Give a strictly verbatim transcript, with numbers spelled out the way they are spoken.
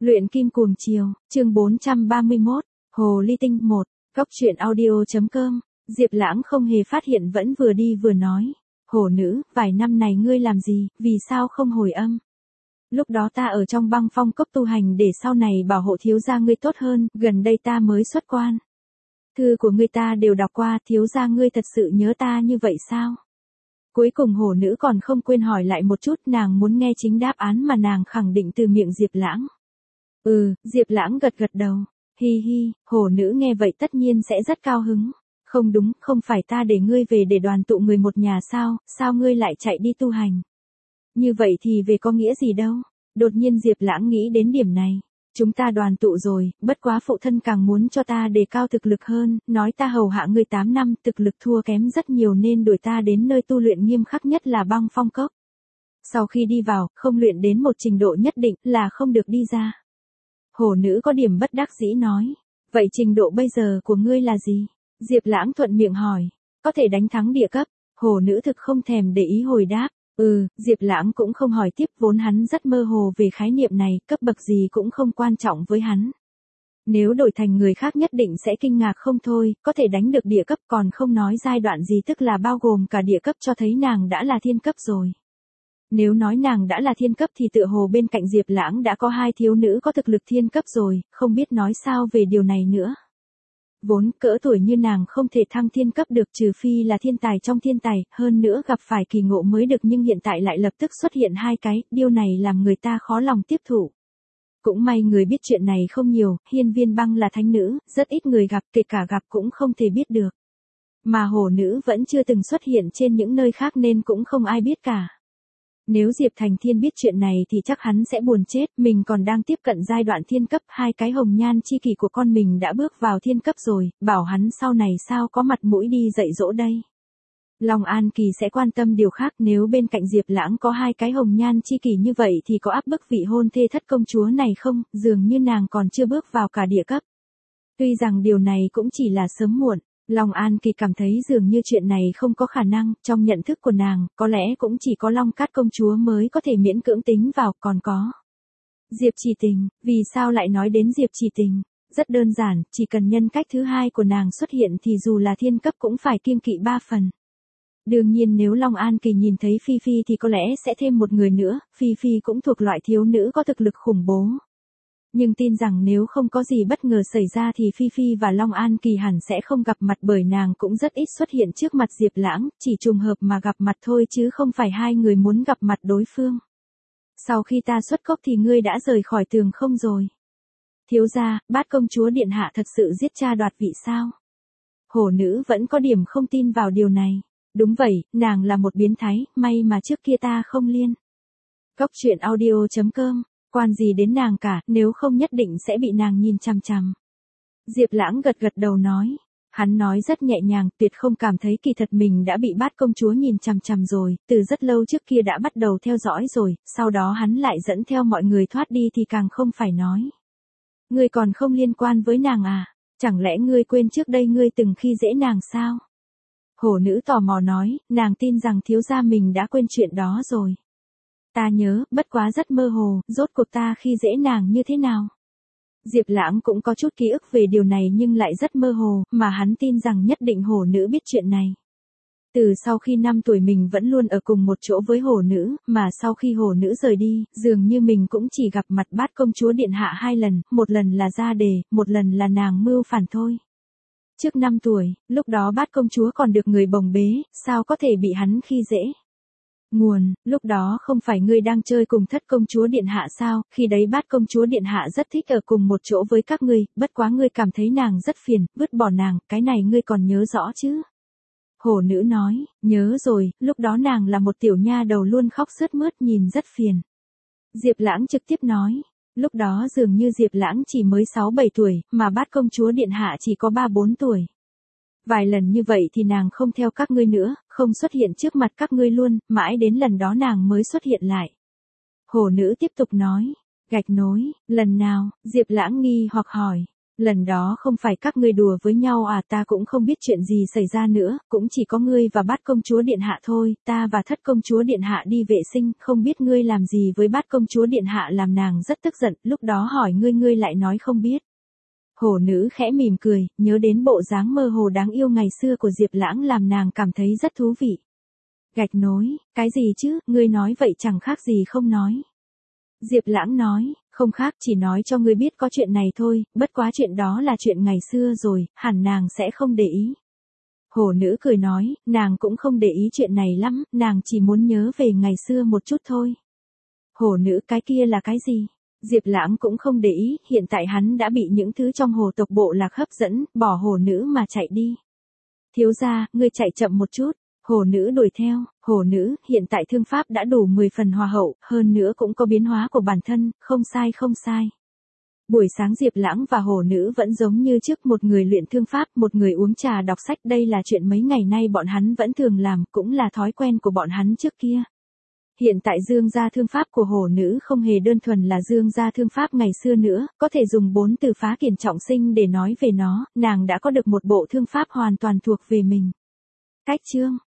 Luyện kim cuồng chiều, chương bốn trăm ba mươi mốt, Hồ Ly Tinh một, Góc truyện audio.com, Diệp Lãng không hề phát hiện vẫn vừa đi vừa nói. Hổ nữ, vài năm này ngươi làm gì, vì sao không hồi âm? Lúc đó ta ở trong băng phong cốc tu hành để sau này bảo hộ thiếu gia ngươi tốt hơn, gần đây ta mới xuất quan. Thư của ngươi ta đều đọc qua, thiếu gia ngươi thật sự nhớ ta như vậy sao? Cuối cùng hổ nữ còn không quên hỏi lại một chút, nàng muốn nghe chính đáp án mà nàng khẳng định từ miệng Diệp Lãng. Ừ, Diệp Lãng gật gật đầu. Hi hi, hổ nữ nghe vậy tất nhiên sẽ rất cao hứng. Không đúng, không phải ta để ngươi về để đoàn tụ người một nhà sao, sao ngươi lại chạy đi tu hành? Như vậy thì về có nghĩa gì đâu. Đột nhiên Diệp Lãng nghĩ đến điểm này. Chúng ta đoàn tụ rồi, bất quá phụ thân càng muốn cho ta đề cao thực lực hơn, nói ta hầu hạ ngươi tám năm, thực lực thua kém rất nhiều nên đuổi ta đến nơi tu luyện nghiêm khắc nhất là băng phong cốc. Sau khi đi vào, không luyện đến một trình độ nhất định là không được đi ra. Hổ nữ có điểm bất đắc dĩ nói, vậy trình độ bây giờ của ngươi là gì? Diệp Lãng thuận miệng hỏi, có thể đánh thắng địa cấp. Hổ nữ thực không thèm để ý hồi đáp. Ừ, Diệp Lãng cũng không hỏi tiếp, vốn hắn rất mơ hồ về khái niệm này, cấp bậc gì cũng không quan trọng với hắn. Nếu đổi thành người khác nhất định sẽ kinh ngạc không thôi, có thể đánh được địa cấp còn không nói giai đoạn gì, tức là bao gồm cả địa cấp, cho thấy nàng đã là thiên cấp rồi. Nếu nói nàng đã là thiên cấp thì tựa hồ bên cạnh Diệp Lãng đã có hai thiếu nữ có thực lực thiên cấp rồi, không biết nói sao về điều này nữa. Vốn cỡ tuổi như nàng không thể thăng thiên cấp được trừ phi là thiên tài trong thiên tài, hơn nữa gặp phải kỳ ngộ mới được, nhưng hiện tại lại lập tức xuất hiện hai cái, điều này làm người ta khó lòng tiếp thụ. Cũng may người biết chuyện này không nhiều, Hiên Viên Băng là thánh nữ, rất ít người gặp, kể cả gặp cũng không thể biết được. Mà hổ nữ vẫn chưa từng xuất hiện trên những nơi khác nên cũng không ai biết cả. Nếu Diệp Thành Thiên biết chuyện này thì chắc hắn sẽ buồn chết, mình còn đang tiếp cận giai đoạn thiên cấp, hai cái hồng nhan chi kỷ của con mình đã bước vào thiên cấp rồi, bảo hắn sau này sao có mặt mũi đi dạy dỗ đây. Long An Kỳ sẽ quan tâm điều khác, nếu bên cạnh Diệp Lãng có hai cái hồng nhan chi kỷ như vậy thì có áp bức vị hôn thê thất công chúa này không, dường như nàng còn chưa bước vào cả địa cấp. Tuy rằng điều này cũng chỉ là sớm muộn. Long An Kỳ cảm thấy dường như chuyện này không có khả năng, trong nhận thức của nàng, có lẽ cũng chỉ có Long Cát công chúa mới có thể miễn cưỡng tính vào, còn có Diệp Trì Tình, vì sao lại nói đến Diệp Trì Tình? Rất đơn giản, chỉ cần nhân cách thứ hai của nàng xuất hiện thì dù là thiên cấp cũng phải kiêng kỵ ba phần. Đương nhiên nếu Long An Kỳ nhìn thấy Phi Phi thì có lẽ sẽ thêm một người nữa, Phi Phi cũng thuộc loại thiếu nữ có thực lực khủng bố. Nhưng tin rằng nếu không có gì bất ngờ xảy ra thì Phi Phi và Long An Kỳ hẳn sẽ không gặp mặt, bởi nàng cũng rất ít xuất hiện trước mặt Diệp Lãng, chỉ trùng hợp mà gặp mặt thôi chứ không phải hai người muốn gặp mặt đối phương. Sau khi ta xuất cốc thì ngươi đã rời khỏi tường không rồi? Thiếu gia, Bát công chúa điện hạ thật sự giết cha đoạt vị sao? Hổ nữ vẫn có điểm không tin vào điều này. Đúng vậy, nàng là một biến thái, may mà trước kia ta không liên. Góc truyện audio.com, quan gì đến nàng cả, nếu không nhất định sẽ bị nàng nhìn chằm chằm. Diệp Lãng gật gật đầu nói. Hắn nói rất nhẹ nhàng, tuyệt không cảm thấy kỳ thật mình đã bị Bát công chúa nhìn chằm chằm rồi, từ rất lâu trước kia đã bắt đầu theo dõi rồi, sau đó hắn lại dẫn theo mọi người thoát đi thì càng không phải nói. Ngươi còn không liên quan với nàng à? Chẳng lẽ ngươi quên trước đây ngươi từng khi dễ nàng sao? Hổ nữ tò mò nói, nàng tin rằng thiếu gia mình đã quên chuyện đó rồi. Ta nhớ, bất quá rất mơ hồ, rốt cuộc ta khi dễ nàng như thế nào? Diệp Lãng cũng có chút ký ức về điều này nhưng lại rất mơ hồ, mà hắn tin rằng nhất định hổ nữ biết chuyện này. Từ sau khi năm tuổi mình vẫn luôn ở cùng một chỗ với hổ nữ, mà sau khi hổ nữ rời đi, dường như mình cũng chỉ gặp mặt Bát công chúa điện hạ hai lần, một lần là ra đề, một lần là nàng mưu phản thôi. Trước năm tuổi, lúc đó Bát công chúa còn được người bồng bế, sao có thể bị hắn khi dễ? Nguồn, lúc đó không phải ngươi đang chơi cùng thất công chúa điện hạ sao, khi đấy Bát công chúa điện hạ rất thích ở cùng một chỗ với các ngươi, bất quá ngươi cảm thấy nàng rất phiền, vứt bỏ nàng, cái này ngươi còn nhớ rõ chứ? Hổ nữ nói, nhớ rồi, lúc đó nàng là một tiểu nha đầu luôn khóc sướt mướt nhìn rất phiền. Diệp Lãng trực tiếp nói, lúc đó dường như Diệp Lãng chỉ mới sáu bảy tuổi, mà Bát công chúa điện hạ chỉ có ba bốn tuổi. Vài lần như vậy thì nàng không theo các ngươi nữa, không xuất hiện trước mặt các ngươi luôn, mãi đến lần đó nàng mới xuất hiện lại. Hổ nữ tiếp tục nói, gạch nối, lần nào? Diệp Lãng nghi hoặc hỏi. Lần đó không phải các ngươi đùa với nhau à, ta cũng không biết chuyện gì xảy ra nữa, cũng chỉ có ngươi và Bát công chúa điện hạ thôi, ta và Thất công chúa điện hạ đi vệ sinh, không biết ngươi làm gì với Bát công chúa điện hạ làm nàng rất tức giận, lúc đó hỏi ngươi ngươi lại nói không biết. Hổ nữ khẽ mỉm cười, nhớ đến bộ dáng mơ hồ đáng yêu ngày xưa của Diệp Lãng làm nàng cảm thấy rất thú vị. Gạch nối, cái gì chứ, ngươi nói vậy chẳng khác gì không nói. Diệp Lãng nói, không khác, chỉ nói cho ngươi biết có chuyện này thôi, bất quá chuyện đó là chuyện ngày xưa rồi, hẳn nàng sẽ không để ý. Hổ nữ cười nói, nàng cũng không để ý chuyện này lắm, nàng chỉ muốn nhớ về ngày xưa một chút thôi. Hổ nữ, cái kia là cái gì? Diệp Lãng cũng không để ý, hiện tại hắn đã bị những thứ trong hồ tộc bộ lạc hấp dẫn, bỏ hổ nữ mà chạy đi. Thiếu gia, ngươi chạy chậm một chút. Hổ nữ đuổi theo, hổ nữ, hiện tại thương pháp đã đủ mười phần hòa hậu, hơn nữa cũng có biến hóa của bản thân, không sai không sai. Buổi sáng Diệp Lãng và hổ nữ vẫn giống như trước, một người luyện thương pháp, một người uống trà đọc sách, đây là chuyện mấy ngày nay bọn hắn vẫn thường làm, cũng là thói quen của bọn hắn trước kia. Hiện tại dương gia thương pháp của hổ nữ không hề đơn thuần là dương gia thương pháp ngày xưa nữa, có thể dùng bốn từ phá kiền trọng sinh để nói về nó, nàng đã có được một bộ thương pháp hoàn toàn thuộc về mình. Cách chương